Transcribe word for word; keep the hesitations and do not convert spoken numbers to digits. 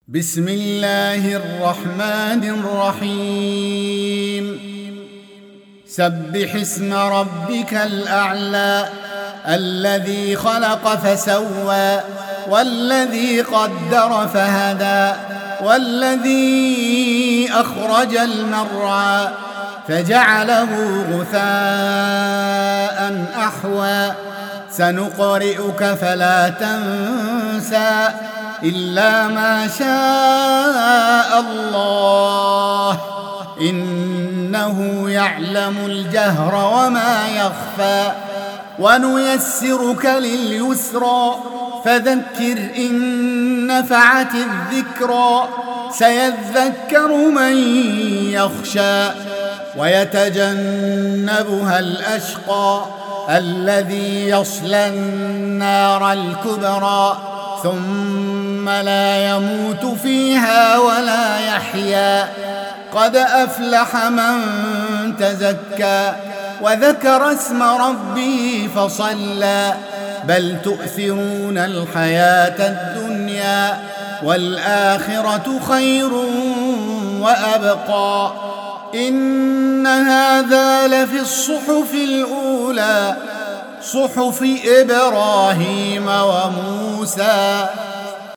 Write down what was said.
بسم الله الرحمن الرحيم سبح اسم ربك الأعلى الذي خلق فسوى والذي قدر فهدى والذي أخرج المرعى فجعله غثاء أحوى سنقرئك فلا تنسى إلا ما شاء الله إنه يعلم الجهر وما يخفى ونيسرك لليسرى فذكر إن نفعت الذكرى سيذكر من يخشى ويتجنبها الأشقى الذي يصلى النار الكبرى ثم لا يموت فيها ولا يحيا قد أفلح من تزكى وذكر اسم ربه فصلى بل تؤثرون الحياة الدنيا والآخرة خير وأبقى إن هذا لفي الصحف الأولى صحف إبراهيم وموسى